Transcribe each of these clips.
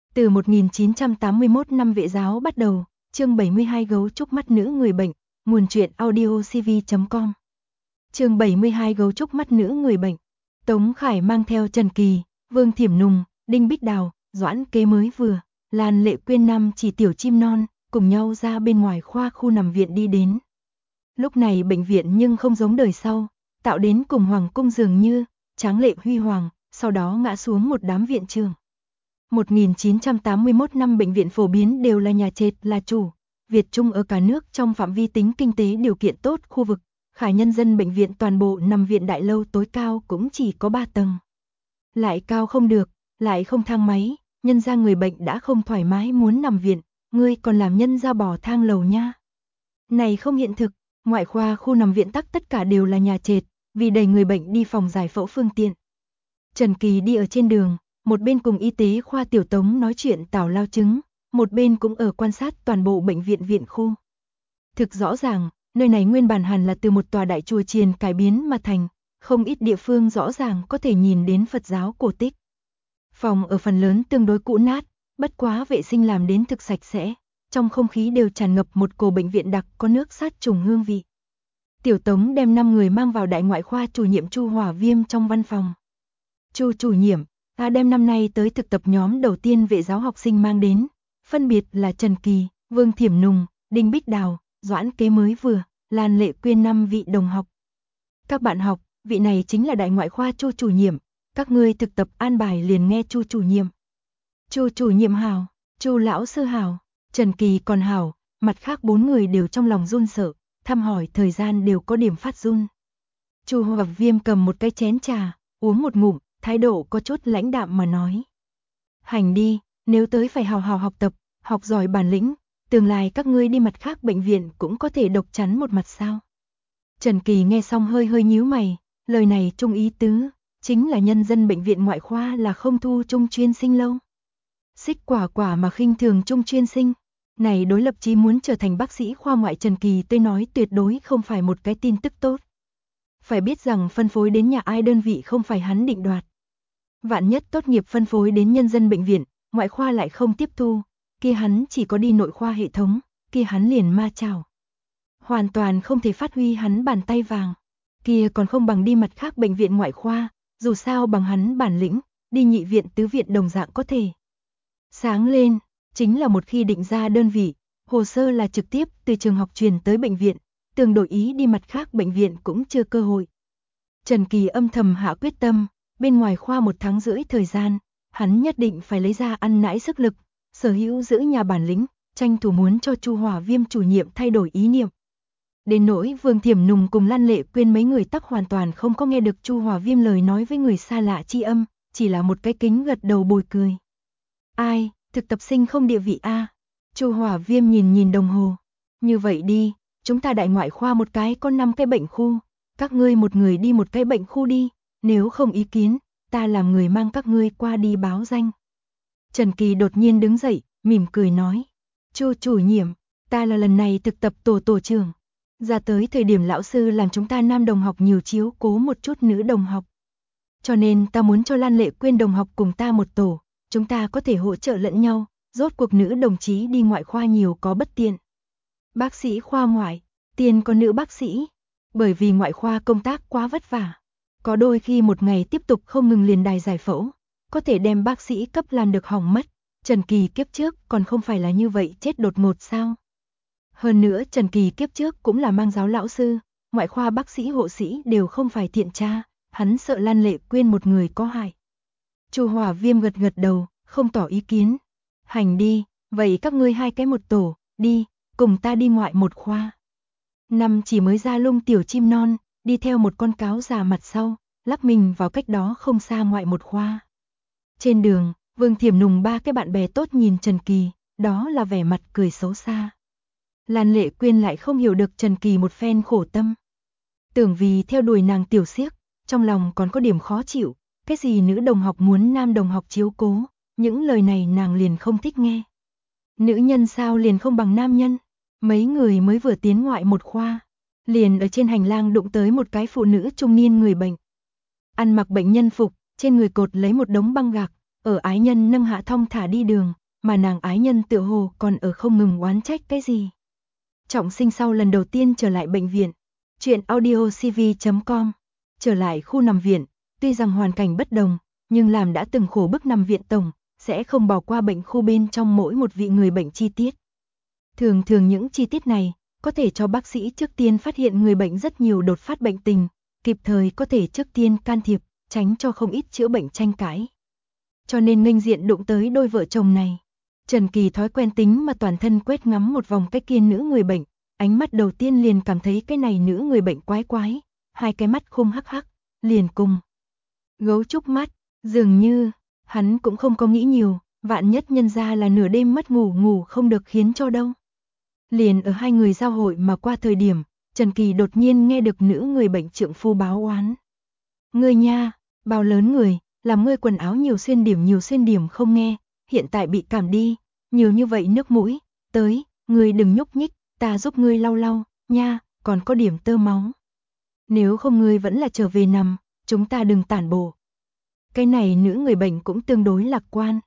Từ 1981 năm Vệ giáo bắt đầu, chương 72 Gấu trúc mắt nữ người bệnh, nguồn truyện audiocv.com. Chương 72 Gấu trúc mắt nữ người bệnh. Tống Khải mang theo Trần Kỳ, Vương Thiểm Nùng, Đinh Bích Đào, Doãn Kế mới vừa, Lan Lệ Quyên năm chỉ tiểu chim non, cùng nhau ra bên ngoài khoa khu nằm viện đi đến. Lúc này bệnh viện nhưng không giống đời sau, tạo đến cùng hoàng cung dường như, tráng lệ huy hoàng, sau đó ngã xuống một đám viện trường. 1981 năm bệnh viện phổ biến đều là nhà trệt là chủ, Việt Trung ở cả nước trong phạm vi tính kinh tế điều kiện tốt khu vực, Khải nhân dân bệnh viện toàn bộ nằm viện đại lâu tối cao cũng chỉ có 3 tầng. Lại cao không được, lại không thang máy, nhân ra người bệnh đã không thoải mái muốn nằm viện, ngươi còn làm nhân ra bỏ thang lầu nha. Này không hiện thực, ngoại khoa khu nằm viện tất cả đều là nhà trệt, vì đầy người bệnh đi phòng giải phẫu phương tiện. Trần Kỳ đi ở trên đường, một bên cùng y tế khoa tiểu Tống nói chuyện tào lao chứng, một bên cũng ở quan sát toàn bộ bệnh viện viện khu. Thực rõ ràng, nơi này nguyên bản hẳn là từ một tòa đại chùa chiền cải biến mà thành, không ít địa phương rõ ràng có thể nhìn đến Phật giáo cổ tích. Phòng ở phần lớn tương đối cũ nát, bất quá vệ sinh làm đến thực sạch sẽ, trong không khí đều tràn ngập một cổ bệnh viện đặc có nước sát trùng hương vị. Tiểu Tống đem 5 người mang vào đại ngoại khoa chủ nhiệm Chu Hỏa Viêm trong văn phòng. Chu chủ nhiệm, ta đem năm nay tới thực tập nhóm đầu tiên vệ giáo học sinh mang đến, phân biệt là Trần Kỳ, Vương Thiểm Nùng, Đinh Bích Đào, Doãn Kế mới vừa, Lan Lệ Quyên 5 vị đồng học. Các bạn học, vị này chính là đại ngoại khoa Chu chủ nhiệm, các ngươi thực tập an bài liền nghe Chu chủ nhiệm. Chu chủ nhiệm hảo, Chu lão sư hảo, Trần Kỳ còn hảo, mặt khác 4 người đều trong lòng run sợ, thăm hỏi thời gian đều có điểm phát run. Chu Hỏa Viêm cầm một cái chén trà, uống một ngụm, thái độ có chút lãnh đạm mà nói. Hành đi, nếu tới phải hào hào học tập, học giỏi bản lĩnh, tương lai các ngươi đi mặt khác bệnh viện cũng có thể độc chắn một mặt sao. Trần Kỳ nghe xong hơi hơi nhíu mày, lời này trung ý tứ, chính là nhân dân bệnh viện ngoại khoa là không thu trung chuyên sinh lâu. Xích quả quả mà khinh thường trung chuyên sinh, này đối lập chí muốn trở thành bác sĩ khoa ngoại Trần Kỳ tôi nói tuyệt đối không phải một cái tin tức tốt. Phải biết rằng phân phối đến nhà ai đơn vị không phải hắn định đoạt. Vạn nhất tốt nghiệp phân phối đến nhân dân bệnh viện, ngoại khoa lại không tiếp thu, kia hắn chỉ có đi nội khoa hệ thống, kia hắn liền ma chảo. Hoàn toàn không thể phát huy hắn bàn tay vàng, kia còn không bằng đi mặt khác bệnh viện ngoại khoa, dù sao bằng hắn bản lĩnh, đi nhị viện tứ viện đồng dạng có thể. Sáng lên, chính là một khi định ra đơn vị, hồ sơ là trực tiếp từ trường học truyền tới bệnh viện, tưởng đổi ý đi mặt khác bệnh viện cũng chưa cơ hội. Trần Kỳ âm thầm hạ quyết tâm, bên ngoài khoa 1 tháng rưỡi thời gian, hắn nhất định phải lấy ra ăn nãi sức lực, sở hữu giữ nhà bản lĩnh, tranh thủ muốn cho Chu Hỏa Viêm chủ nhiệm thay đổi ý niệm. Đến nỗi Vương Thiểm Nùng cùng Lan Lệ Quyên mấy người tắc hoàn toàn không có nghe được Chu Hỏa Viêm lời nói với người xa lạ chi âm, chỉ là một cái kính gật đầu bồi cười. Ai, thực tập sinh không địa vị a? Chu Hỏa Viêm nhìn đồng hồ. Như vậy đi, chúng ta đại ngoại khoa một cái có 5 cái bệnh khu, các ngươi một người đi một cái bệnh khu đi, nếu không ý kiến, ta làm người mang các ngươi qua đi báo danh. Trần Kỳ đột nhiên đứng dậy, mỉm cười nói. Chu chủ nhiệm, ta là lần này thực tập tổ trưởng. Ra tới thời điểm lão sư làm chúng ta nam đồng học nhiều chiếu cố một chút nữ đồng học. Cho nên ta muốn cho Lan Lệ Quyên đồng học cùng ta một tổ, chúng ta có thể hỗ trợ lẫn nhau, rốt cuộc nữ đồng chí đi ngoại khoa nhiều có bất tiện. Bác sĩ khoa ngoại, tiền có nữ bác sĩ, bởi vì ngoại khoa công tác quá vất vả. Có đôi khi một ngày tiếp tục không ngừng liền đài giải phẫu, có thể đem bác sĩ cấp làm được hỏng mất. Trần Kỳ kiếp trước còn không phải là như vậy chết đột ngột sao. Hơn nữa Trần Kỳ kiếp trước cũng là mang giáo lão sư, ngoại khoa bác sĩ hộ sĩ đều không phải thiện tra, hắn sợ Lan Lệ Quyên một người có hại. Chu Hỏa Viêm gật đầu, không tỏ ý kiến. Hành đi, vậy các ngươi 2 cái một tổ, đi, cùng ta đi ngoại một khoa. Năm chỉ mới ra lung tiểu chim non, đi theo một con cáo già mặt sau, lắc mình vào cách đó không xa ngoại một khoa. Trên đường, Vương Thiểm Nùng 3 cái bạn bè tốt nhìn Trần Kỳ, đó là vẻ mặt cười xấu xa. Lan Lệ Quyên lại không hiểu được Trần Kỳ một phen khổ tâm. Tưởng vì theo đuổi nàng tiểu xiếc, trong lòng còn có điểm khó chịu, cái gì nữ đồng học muốn nam đồng học chiếu cố, những lời này nàng liền không thích nghe. Nữ nhân sao liền không bằng nam nhân, mấy người mới vừa tiến ngoại một khoa, liền ở trên hành lang đụng tới một cái phụ nữ trung niên người bệnh. Ăn mặc bệnh nhân phục, trên người cột lấy một đống băng gạc, ở ái nhân nâng hạ thong thả đi đường, mà nàng ái nhân tựa hồ còn ở không ngừng oán trách cái gì. Trọng Sinh sau lần đầu tiên trở lại bệnh viện. Chuyện audiocv.com. Trở lại khu nằm viện, tuy rằng hoàn cảnh bất đồng, nhưng làm đã từng khổ bức nằm viện tổng, sẽ không bỏ qua bệnh khu bên trong mỗi một vị người bệnh chi tiết. Thường thường những chi tiết này, có thể cho bác sĩ trước tiên phát hiện người bệnh rất nhiều đột phát bệnh tình, kịp thời có thể trước tiên can thiệp, tránh cho không ít chữa bệnh tranh cãi. Cho nên nghênh diện đụng tới đôi vợ chồng này. Trần Kỳ thói quen tính mà toàn thân quét ngắm một vòng cái kia nữ người bệnh, ánh mắt đầu tiên liền cảm thấy cái này nữ người bệnh quái quái, hai cái mắt khum hắc hắc, liền cùng gấu trúc mắt, dường như hắn cũng không có nghĩ nhiều, vạn nhất nhân ra là nửa đêm mất ngủ không được khiến cho đâu. Liền ở hai người giao hội mà qua thời điểm, Trần Kỳ đột nhiên nghe được nữ người bệnh trượng phu báo oán. Ngươi nha, bao lớn người, làm ngươi quần áo nhiều xuyên điểm không nghe, hiện tại bị cảm đi, nhiều như vậy nước mũi, tới, ngươi đừng nhúc nhích, ta giúp ngươi lau lau, nha, còn có điểm tơ máu. Nếu không ngươi vẫn là trở về nằm, chúng ta đừng tản bộ. Cái này nữ người bệnh cũng tương đối lạc quan.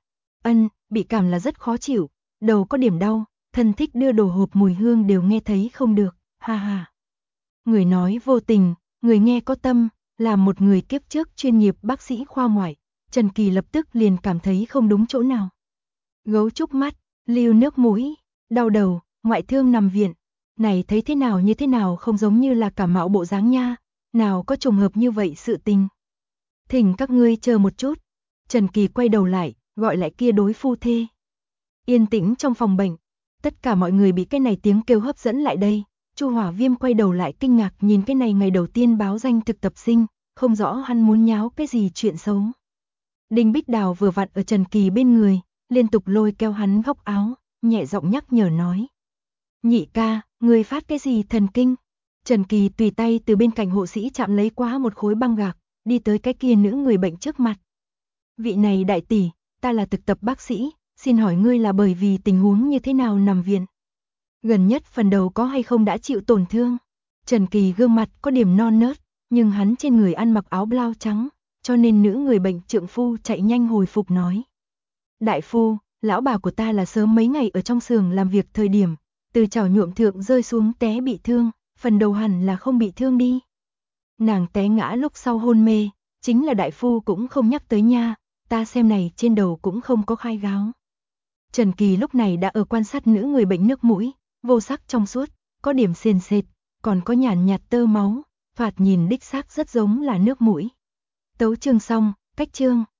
Bị cảm là rất khó chịu, đầu có điểm đau, thân thích đưa đồ hộp mùi hương đều nghe thấy không được, ha ha. Người nói vô tình, người nghe có tâm, là một người kiếp trước chuyên nghiệp bác sĩ khoa ngoại, Trần Kỳ lập tức liền cảm thấy không đúng chỗ nào. Gấu trúc mắt, lưu nước mũi, đau đầu, ngoại thương nằm viện, này thấy thế nào như thế nào không giống như là cảm mạo bộ dáng nha, nào có trùng hợp như vậy sự tình. Thỉnh các ngươi chờ một chút, Trần Kỳ quay đầu lại, gọi lại kia đối phu thê. Yên tĩnh trong phòng bệnh, tất cả mọi người bị cái này tiếng kêu hấp dẫn lại đây. Chu Hỏa Viêm quay đầu lại kinh ngạc nhìn cái này ngày đầu tiên báo danh thực tập sinh, không rõ hắn muốn nháo cái gì chuyện xấu. Đinh Bích Đào vừa vặn ở Trần Kỳ bên người, liên tục lôi kéo hắn góc áo, nhẹ giọng nhắc nhở nói. Nhị ca, người phát cái gì thần kinh? Trần Kỳ tùy tay từ bên cạnh hộ sĩ chạm lấy quá một khối băng gạc, đi tới cái kia nữ người bệnh trước mặt. Vị này đại tỷ, ta là thực tập bác sĩ, xin hỏi ngươi là bởi vì tình huống như thế nào nằm viện? Gần nhất phần đầu có hay không đã chịu tổn thương? Trần Kỳ gương mặt có điểm non nớt, nhưng hắn trên người ăn mặc áo blau trắng, cho nên nữ người bệnh trượng phu chạy nhanh hồi phục nói. Đại phu, lão bà của ta là sớm mấy ngày ở trong xưởng làm việc thời điểm, từ chảo nhuộm thượng rơi xuống té bị thương, phần đầu hẳn là không bị thương đi. Nàng té ngã lúc sau hôn mê, chính là đại phu cũng không nhắc tới nha, ta xem này trên đầu cũng không có khai gáo. Trần Kỳ lúc này đã ở quan sát nữ người bệnh nước mũi, vô sắc trong suốt, có điểm sền sệt, còn có nhàn nhạt tơ máu, thoạt nhìn đích xác rất giống là nước mũi. Tấu chương xong, cách chương.